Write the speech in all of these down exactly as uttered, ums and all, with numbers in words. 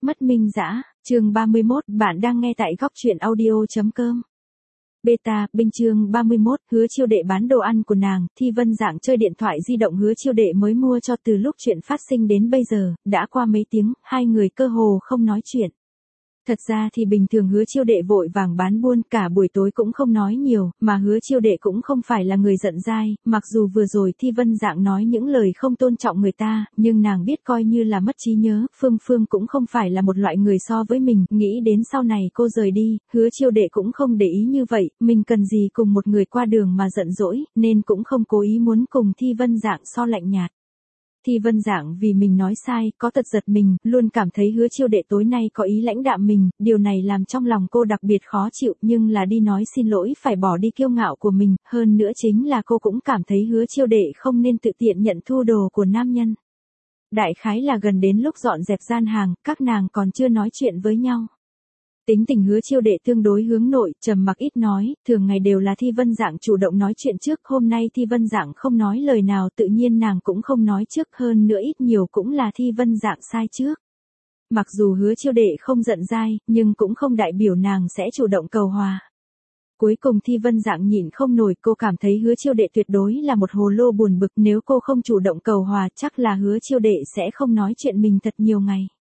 Mất Minh Dã, chương ba mươi mốt, bạn đang nghe tại góc truyện audio chấm com. Beta, Binh chương ba mươi mốt, Hứa Chiêu Đệ bán đồ ăn của nàng, Thi Vân Dạng chơi điện thoại di động Hứa Chiêu Đệ mới mua cho từ lúc chuyện phát sinh đến bây giờ, đã qua mấy tiếng, hai người cơ hồ không nói chuyện. Thật ra thì bình thường Hứa Chiêu Đệ vội vàng bán buôn cả buổi tối cũng không nói nhiều, mà Hứa Chiêu Đệ cũng không phải là người giận dai, mặc dù vừa rồi Thi Vân Dạng nói những lời không tôn trọng người ta, nhưng nàng biết coi như là mất trí nhớ, Phương Phương cũng không phải là một loại người so với mình, nghĩ đến sau này cô rời đi, Hứa Chiêu Đệ cũng không để ý như vậy, mình cần gì cùng một người qua đường mà giận dỗi, nên cũng không cố ý muốn cùng Thi Vân Dạng so lạnh nhạt. Thi Vân Dạng vì mình nói sai, có tật giật mình, luôn cảm thấy Hứa Chiêu Đệ tối nay có ý lãnh đạm mình, điều này làm trong lòng cô đặc biệt khó chịu, nhưng là đi nói xin lỗi phải bỏ đi kiêu ngạo của mình, hơn nữa chính là cô cũng cảm thấy Hứa Chiêu Đệ không nên tự tiện nhận thu đồ của nam nhân. Đại khái là gần đến lúc dọn dẹp gian hàng, các nàng còn chưa nói chuyện với nhau. Tính tình Hứa Chiêu Đệ tương đối hướng nội, trầm mặc ít nói, thường ngày đều là Thi Vân Dạng chủ động nói chuyện trước, hôm nay Thi Vân Dạng không nói lời nào, tự nhiên nàng cũng không nói trước, hơn nữa ít nhiều cũng là Thi Vân Dạng sai trước. Mặc dù Hứa Chiêu Đệ không giận dai, nhưng cũng không đại biểu nàng sẽ chủ động cầu hòa. Cuối cùng Thi Vân Dạng nhịn không nổi, cô cảm thấy Hứa Chiêu Đệ tuyệt đối là một hồ lô buồn bực, nếu cô không chủ động cầu hòa chắc là Hứa Chiêu Đệ sẽ không nói chuyện mình thật nhiều ngày.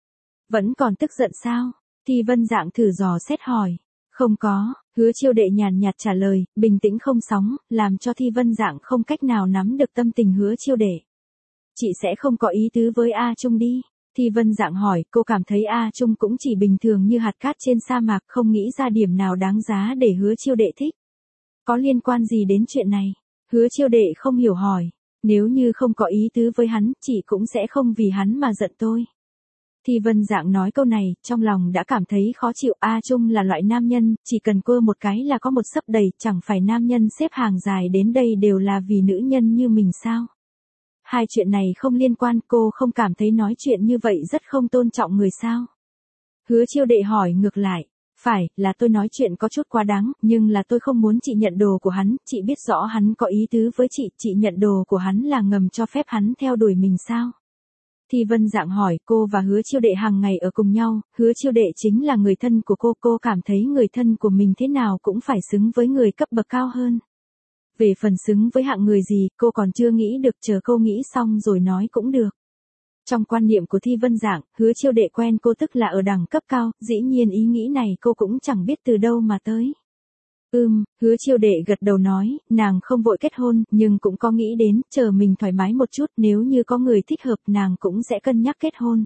Vẫn còn tức giận sao? Thi Vân Dạng thử dò xét hỏi. Không có, Hứa Chiêu Đệ nhàn nhạt trả lời, bình tĩnh không sóng, làm cho Thi Vân Dạng không cách nào nắm được tâm tình Hứa Chiêu Đệ. Chị sẽ không có ý tứ với A Trung đi. Thi Vân Dạng hỏi, cô cảm thấy A Trung cũng chỉ bình thường như hạt cát trên sa mạc, không nghĩ ra điểm nào đáng giá để Hứa Chiêu Đệ thích. Có liên quan gì đến chuyện này? Hứa Chiêu Đệ không hiểu hỏi. Nếu như không có ý tứ với hắn, chị cũng sẽ không vì hắn mà giận tôi. Thi Vân Dạng nói câu này, trong lòng đã cảm thấy khó chịu. A Trung là loại nam nhân, chỉ cần cô một cái là có một sấp đầy, chẳng phải nam nhân xếp hàng dài đến đây đều là vì nữ nhân như mình sao? Hai chuyện này không liên quan, cô không cảm thấy nói chuyện như vậy rất không tôn trọng người sao? Hứa Chiêu Đệ hỏi ngược lại, phải, là tôi nói chuyện có chút quá đáng, nhưng là tôi không muốn chị nhận đồ của hắn, chị biết rõ hắn có ý tứ với chị, chị nhận đồ của hắn là ngầm cho phép hắn theo đuổi mình sao? Thi Vân Dạng hỏi, cô và Hứa Chiêu Đệ hàng ngày ở cùng nhau, Hứa Chiêu Đệ chính là người thân của cô, cô cảm thấy người thân của mình thế nào cũng phải xứng với người cấp bậc cao hơn. Về phần xứng với hạng người gì, cô còn chưa nghĩ được, chờ cô nghĩ xong rồi nói cũng được. Trong quan niệm của Thi Vân Dạng, Hứa Chiêu Đệ quen cô tức là ở đẳng cấp cao, dĩ nhiên ý nghĩ này cô cũng chẳng biết từ đâu mà tới. Ừm, Hứa Chiêu Đệ gật đầu nói, nàng không vội kết hôn, nhưng cũng có nghĩ đến, chờ mình thoải mái một chút, nếu như có người thích hợp nàng cũng sẽ cân nhắc kết hôn.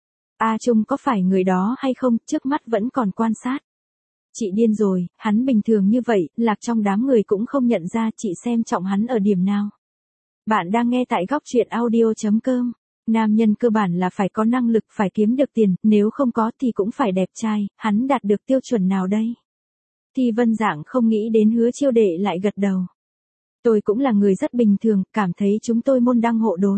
A Trung có phải người đó hay không, trước mắt vẫn còn quan sát. Chị điên rồi, hắn bình thường như vậy, lạc trong đám người cũng không nhận ra, chị xem trọng hắn ở điểm nào. Bạn đang nghe tại góc truyện audio chấm com. Nam nhân cơ bản là phải có năng lực, phải kiếm được tiền, nếu không có thì cũng phải đẹp trai, hắn đạt được tiêu chuẩn nào đây? Thi Vân Dạng không nghĩ đến Hứa Chiêu Đệ lại gật đầu. Tôi cũng là người rất bình thường, cảm thấy chúng tôi môn đăng hộ đối.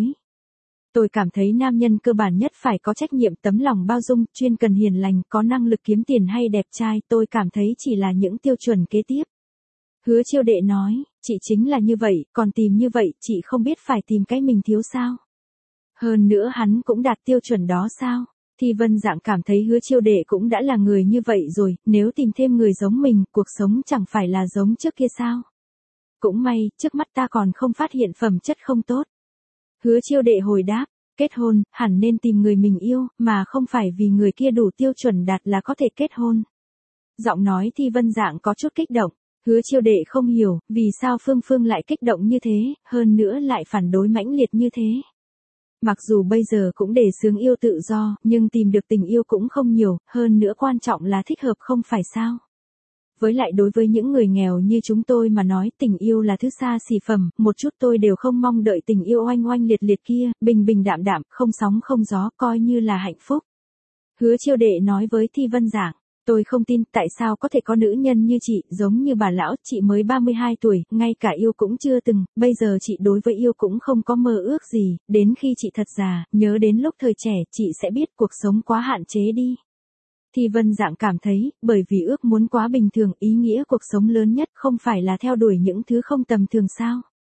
Tôi cảm thấy nam nhân cơ bản nhất phải có trách nhiệm, tấm lòng bao dung, chuyên cần hiền lành, có năng lực kiếm tiền hay đẹp trai, tôi cảm thấy chỉ là những tiêu chuẩn kế tiếp. Hứa Chiêu Đệ nói, chị chính là như vậy, còn tìm như vậy, chị không biết phải tìm cái mình thiếu sao? Hơn nữa hắn cũng đạt tiêu chuẩn đó sao? Thi Vân Dạng cảm thấy Hứa Chiêu Đệ cũng đã là người như vậy rồi, nếu tìm thêm người giống mình, cuộc sống chẳng phải là giống trước kia sao? Cũng may, trước mắt ta còn không phát hiện phẩm chất không tốt. Hứa Chiêu Đệ hồi đáp, kết hôn, hẳn nên tìm người mình yêu, mà không phải vì người kia đủ tiêu chuẩn đạt là có thể kết hôn. Giọng nói Thi Vân Dạng có chút kích động, Hứa Chiêu Đệ không hiểu, vì sao Phương Phương lại kích động như thế, hơn nữa lại phản đối mãnh liệt như thế. Mặc dù bây giờ cũng đề xướng yêu tự do, nhưng tìm được tình yêu cũng không nhiều, hơn nữa quan trọng là thích hợp không phải sao. Với lại đối với những người nghèo như chúng tôi mà nói tình yêu là thứ xa xỉ phẩm, một chút tôi đều không mong đợi tình yêu oanh oanh liệt liệt kia, bình bình đạm đạm, không sóng không gió, coi như là hạnh phúc. Hứa Chiêu Đệ nói với Thi Vân Dạng, tôi không tin tại sao có thể có nữ nhân như chị, giống như bà lão, chị mới ba mươi hai tuổi, ngay cả yêu cũng chưa từng, bây giờ chị đối với yêu cũng không có mơ ước gì, đến khi chị thật già, nhớ đến lúc thời trẻ, chị sẽ biết cuộc sống quá hạn chế đi. Thi Vân Dạng cảm thấy, bởi vì ước muốn quá bình thường, ý nghĩa cuộc sống lớn nhất không phải là theo đuổi những thứ không tầm thường sao?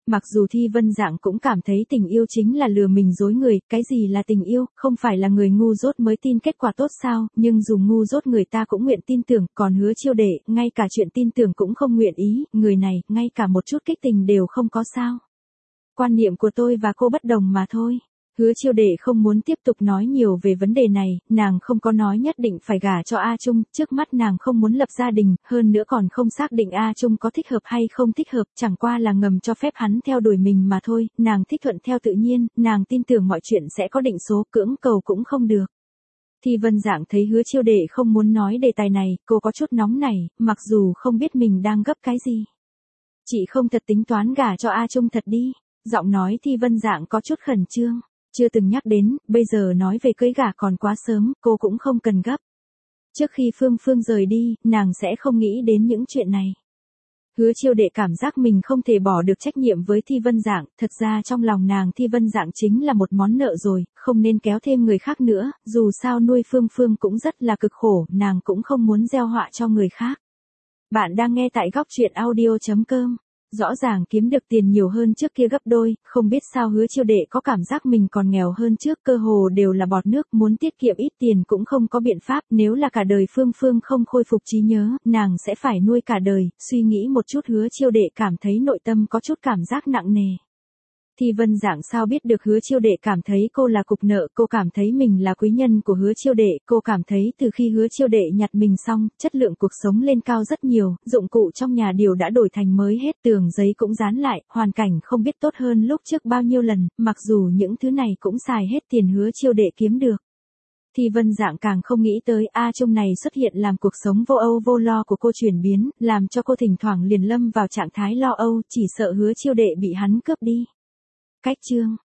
Mặc dù Thi Vân Dạng cũng cảm thấy tình yêu chính là lừa mình dối người, cái gì là tình yêu, không phải là người ngu dốt mới tin kết quả tốt sao, nhưng dù ngu dốt người ta cũng nguyện tin tưởng, còn Hứa Chiêu Đệ, ngay cả chuyện tin tưởng cũng không nguyện ý, người này, ngay cả một chút kích tình đều không có sao. Quan niệm của tôi và cô bất đồng mà thôi. Hứa Chiêu Đệ không muốn tiếp tục nói nhiều về vấn đề này, nàng không có nói nhất định phải gả cho A Trung, trước mắt nàng không muốn lập gia đình, hơn nữa còn không xác định A Trung có thích hợp hay không thích hợp, chẳng qua là ngầm cho phép hắn theo đuổi mình mà thôi, nàng thích thuận theo tự nhiên, nàng tin tưởng mọi chuyện sẽ có định số, cưỡng cầu cũng không được. Thi Vân Dạng thấy Hứa Chiêu Đệ không muốn nói đề tài này, cô có chút nóng nảy, mặc dù không biết mình đang gấp cái gì. Chị không thật tính toán gả cho A Trung thật đi, giọng nói Thi Vân Dạng có chút khẩn trương. Chưa từng nhắc đến, bây giờ nói về cưới gả còn quá sớm, cô cũng không cần gấp. Trước khi Phương Phương rời đi, nàng sẽ không nghĩ đến những chuyện này. Hứa Chiêu Đệ cảm giác mình không thể bỏ được trách nhiệm với Thi Vân Dạng, thật ra trong lòng nàng Thi Vân Dạng chính là một món nợ rồi, không nên kéo thêm người khác nữa, dù sao nuôi Phương Phương cũng rất là cực khổ, nàng cũng không muốn gieo họa cho người khác. Bạn đang nghe tại góc truyện audio chấm com. Rõ ràng kiếm được tiền nhiều hơn trước kia gấp đôi, không biết sao Hứa Chiêu Đệ có cảm giác mình còn nghèo hơn trước, cơ hồ đều là bọt nước, muốn tiết kiệm ít tiền cũng không có biện pháp, nếu là cả đời Phương Phương không khôi phục trí nhớ, nàng sẽ phải nuôi cả đời, suy nghĩ một chút Hứa Chiêu Đệ cảm thấy nội tâm có chút cảm giác nặng nề. Thi Vân Dạng sao biết được Hứa Chiêu Đệ cảm thấy cô là cục nợ, cô cảm thấy mình là quý nhân của Hứa Chiêu Đệ, cô cảm thấy từ khi Hứa Chiêu Đệ nhặt mình xong, chất lượng cuộc sống lên cao rất nhiều, dụng cụ trong nhà đều đã đổi thành mới hết, tường giấy cũng dán lại, hoàn cảnh không biết tốt hơn lúc trước bao nhiêu lần, mặc dù những thứ này cũng xài hết tiền Hứa Chiêu Đệ kiếm được. Thi Vân Dạng càng không nghĩ tới A Trung này xuất hiện làm cuộc sống vô âu vô lo của cô chuyển biến, làm cho cô thỉnh thoảng liền lâm vào trạng thái lo âu, chỉ sợ Hứa Chiêu Đệ bị hắn cướp đi. Cách chương